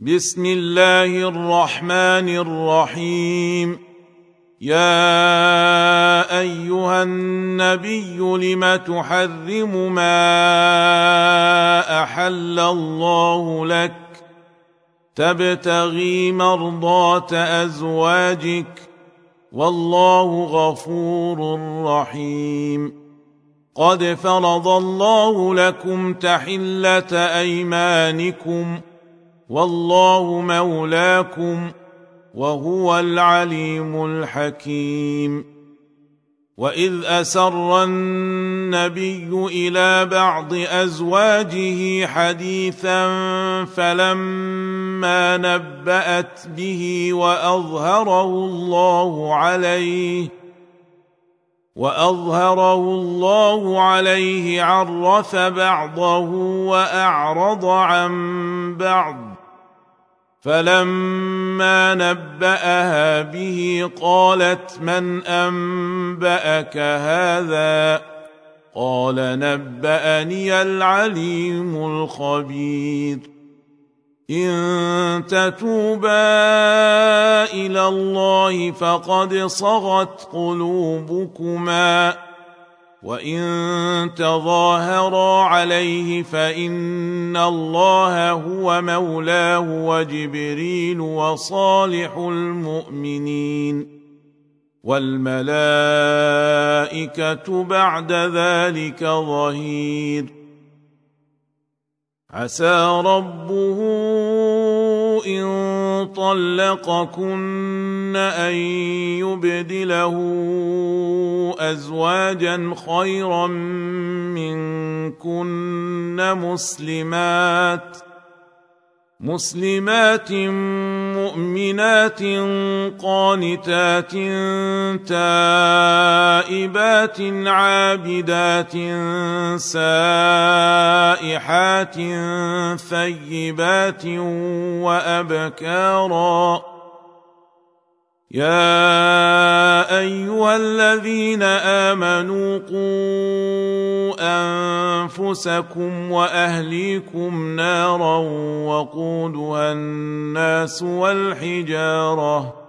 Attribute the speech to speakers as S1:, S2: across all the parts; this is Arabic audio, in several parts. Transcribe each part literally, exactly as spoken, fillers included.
S1: بسم الله الرحمن الرحيم. يا أيها النبي لم تحرم ما أحل الله لك تبتغي مرضات أزواجك والله غفور رحيم. قد فرض الله لكم تحلة أيمانكم والله مولاكم وهو العليم الحكيم. وإذ أسر النبي إلى بعض أزواجه حديثا فلما نبأت به وأظهره الله عليه وأظهره الله عليه عرف بعضه وأعرض عن بعض، فلما نبأها به قالت من أنبأك هذا؟ قال نبأني العليم الخبير. إن تتوبا إلى الله فقد صغت قلوبكما، وإن تظاهرا عليه فإن الله هو مولاه وجبريل وصالح المؤمنين والملائكة بعد ذلك ظهير. عسى ربه إن طلقكن أن يبدله أزواجا خيرا منكن مسلمات مسلمات مؤمنات قانتات تائبات عابدات سائحات ثيبات وأبكارا. يا أيها الذين آمنوا قوا أنفسكم وأهليكم نارا وقودها الناس والحجارة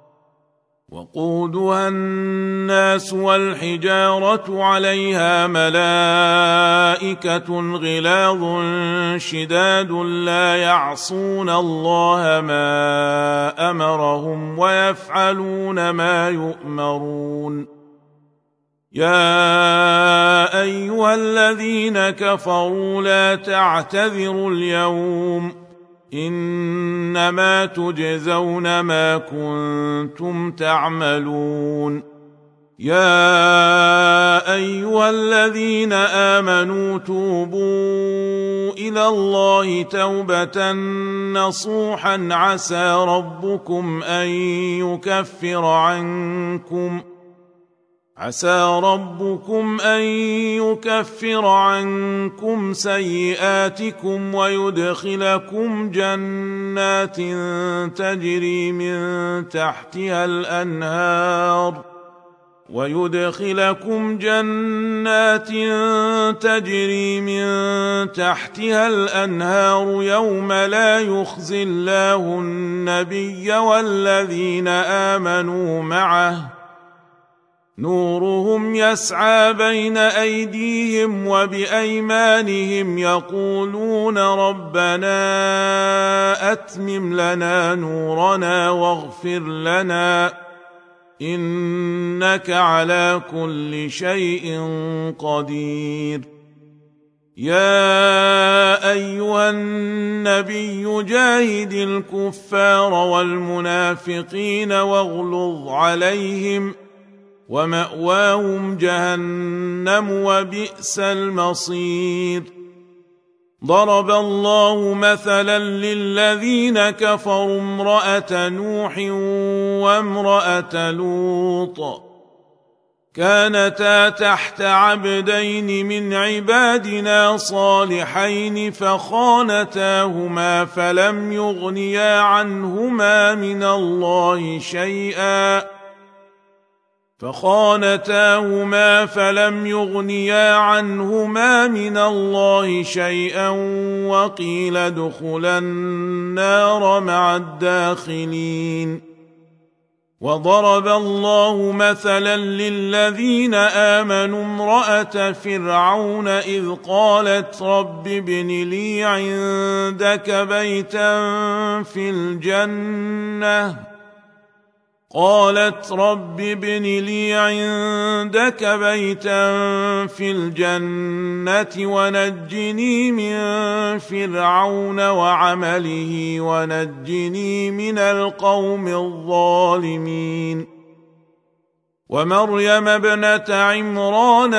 S1: وقودها الناس والحجارة عليها ملائكة غلاظ شداد لا يعصون الله ما أمرهم ويفعلون ما يؤمرون. يا أيها الذين كفروا لا تعتذروا اليوم إنما تجزون ما كنتم تعملون. يا أيها الذين آمنوا توبوا إلى الله توبة نصوحا عسى ربكم أن يكفر عنكم عسى ربكم أن يكفر عنكم سيئاتكم ويدخلكم جنات تجري من تحتها الأنهار ويدخلكم جنات تجري من تحتها الأنهار يوم لا يخزي الله النبي والذين آمنوا معه نورهم يسعى بين أيديهم وبأيمانهم يقولون ربنا أتمم لنا نورنا واغفر لنا إنك على كل شيء قدير. يا أيها النبي جاهد الكفار والمنافقين واغلظ عليهم ومأواهم جهنم وبئس المصير. ضرب الله مثلا للذين كفروا امرأة نوح وامرأة لوط كانتا تحت عبدين من عبادنا صالحين فخانتاهما فلم يغنيا عنهما من الله شيئا فخانتاهما فلم يغنيا عنهما من الله شيئا وقيل ادخلا النار مع الداخلين. وضرب الله مثلا للذين آمنوا امرأة فرعون إذ قالت رب ابن لي عندك بيتا في الجنة قالت رب ابن لي عندك بيتا في الجنة ونجني من فرعون وعمله ونجني من القوم الظالمين. ومريم ابنة عمران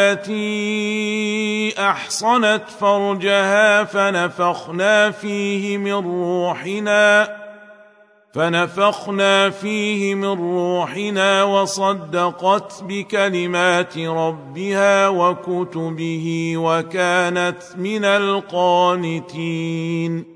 S1: التي أحصنت فرجها فنفخنا فيه من روحنا فنفخنا فيه من روحنا وصدقت بكلمات ربها وكتبه وكانت من القانتين.